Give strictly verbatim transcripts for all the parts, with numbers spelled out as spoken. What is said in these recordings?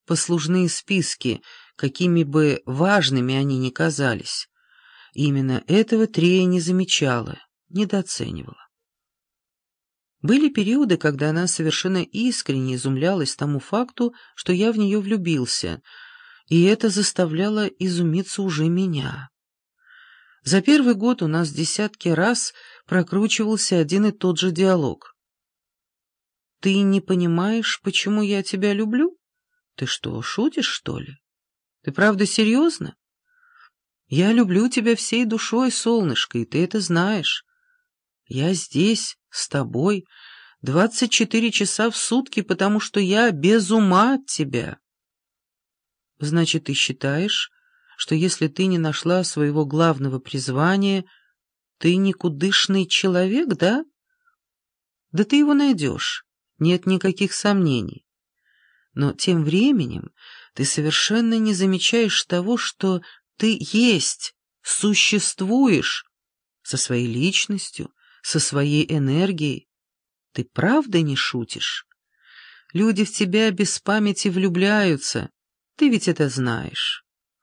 послужные списки, какими бы важными они ни казались. И именно этого Трея не замечала, недооценивала. Были периоды, когда она совершенно искренне изумлялась тому факту, что я в нее влюбился, и это заставляло изумиться уже меня. За первый год у нас десятки раз прокручивался один и тот же диалог. «Ты не понимаешь, почему я тебя люблю? Ты что, шутишь, что ли? Ты правда серьезно? Я люблю тебя всей душой, солнышко, и ты это знаешь. Я здесь, с тобой, двадцать четыре часа в сутки, потому что я без ума от тебя». Значит, ты считаешь, что если ты не нашла своего главного призвания, ты никудышный человек, да? Да ты его найдешь, нет никаких сомнений. Но тем временем ты совершенно не замечаешь того, что ты есть, существуешь, со своей личностью, со своей энергией. Ты правда не шутишь? Люди в тебя без памяти влюбляются, ты ведь это знаешь.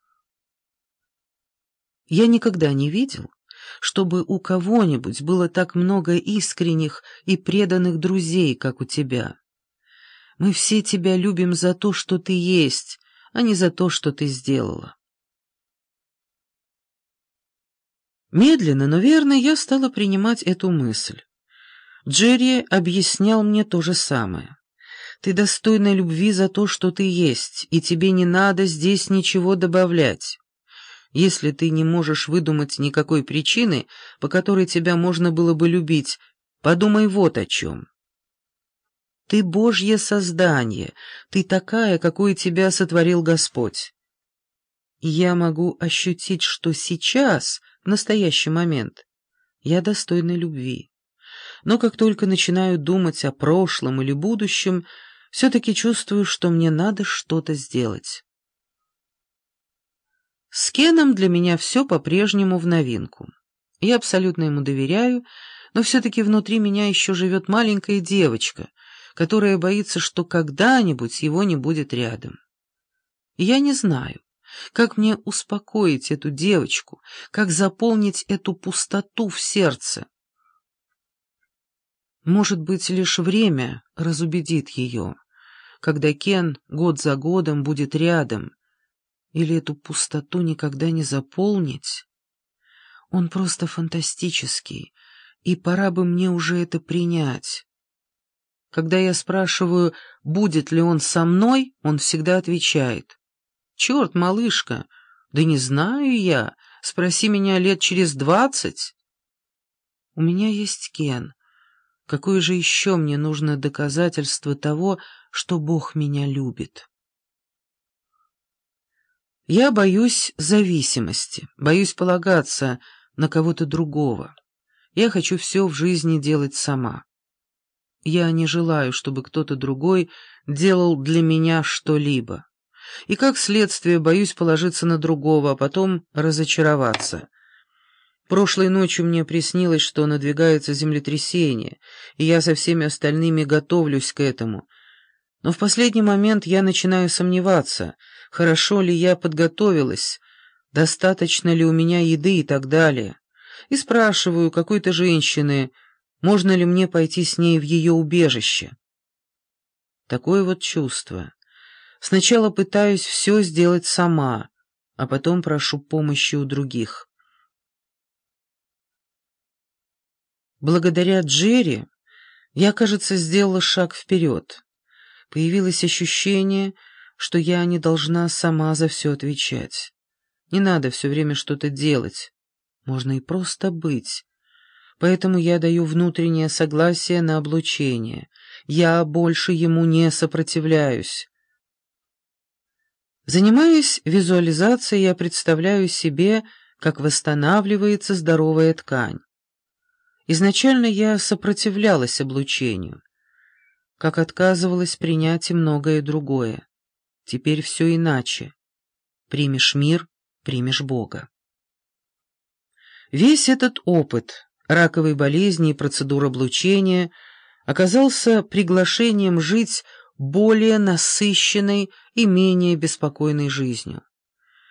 Я никогда не видел, чтобы у кого-нибудь было так много искренних и преданных друзей, как у тебя. Мы все тебя любим за то, что ты есть, а не за то, что ты сделала. Медленно, но верно, я стала принимать эту мысль. Джерри объяснял мне то же самое. Ты достойна любви за то, что ты есть, и тебе не надо здесь ничего добавлять. Если ты не можешь выдумать никакой причины, по которой тебя можно было бы любить, подумай вот о чем. Ты Божье создание, ты такая, какой тебя сотворил Господь. И я могу ощутить, что сейчас, в настоящий момент, я достойна любви. Но как только начинаю думать о прошлом или будущем, все-таки чувствую, что мне надо что-то сделать. С Кеном для меня все по-прежнему в новинку. Я абсолютно ему доверяю, но все-таки внутри меня еще живет маленькая девочка, которая боится, что когда-нибудь его не будет рядом. И я не знаю, как мне успокоить эту девочку, как заполнить эту пустоту в сердце. Может быть, лишь время разубедит ее, когда Кен год за годом будет рядом, или эту пустоту никогда не заполнить? Он просто фантастический, и пора бы мне уже это принять. Когда я спрашиваю, будет ли он со мной, он всегда отвечает: «Черт, малышка, да не знаю я, спроси меня лет через двадцать». У меня есть Кен. Какое же еще мне нужно доказательство того, что Бог меня любит? Я боюсь зависимости, боюсь полагаться на кого-то другого. Я хочу все в жизни делать сама. Я не желаю, чтобы кто-то другой делал для меня что-либо. И как следствие боюсь положиться на другого, а потом разочароваться. Прошлой ночью мне приснилось, что надвигается землетрясение, и я со всеми остальными готовлюсь к этому. Но в последний момент я начинаю сомневаться, хорошо ли я подготовилась, достаточно ли у меня еды и так далее. И спрашиваю какой-то женщины, можно ли мне пойти с ней в ее убежище. Такое вот чувство. Сначала пытаюсь все сделать сама, а потом прошу помощи у других. Благодаря Джерри я, кажется, сделала шаг вперед. Появилось ощущение, что я не должна сама за все отвечать. Не надо все время что-то делать. Можно и просто быть. Поэтому я даю внутреннее согласие на облучение. Я больше ему не сопротивляюсь. Занимаясь визуализацией, я представляю себе, как восстанавливается здоровая ткань. Изначально я сопротивлялась облучению, как отказывалась принять и многое другое. Теперь все иначе. Примешь мир, примешь Бога. Весь этот опыт раковой болезни и процедур облучения оказался приглашением жить более насыщенной и менее беспокойной жизнью.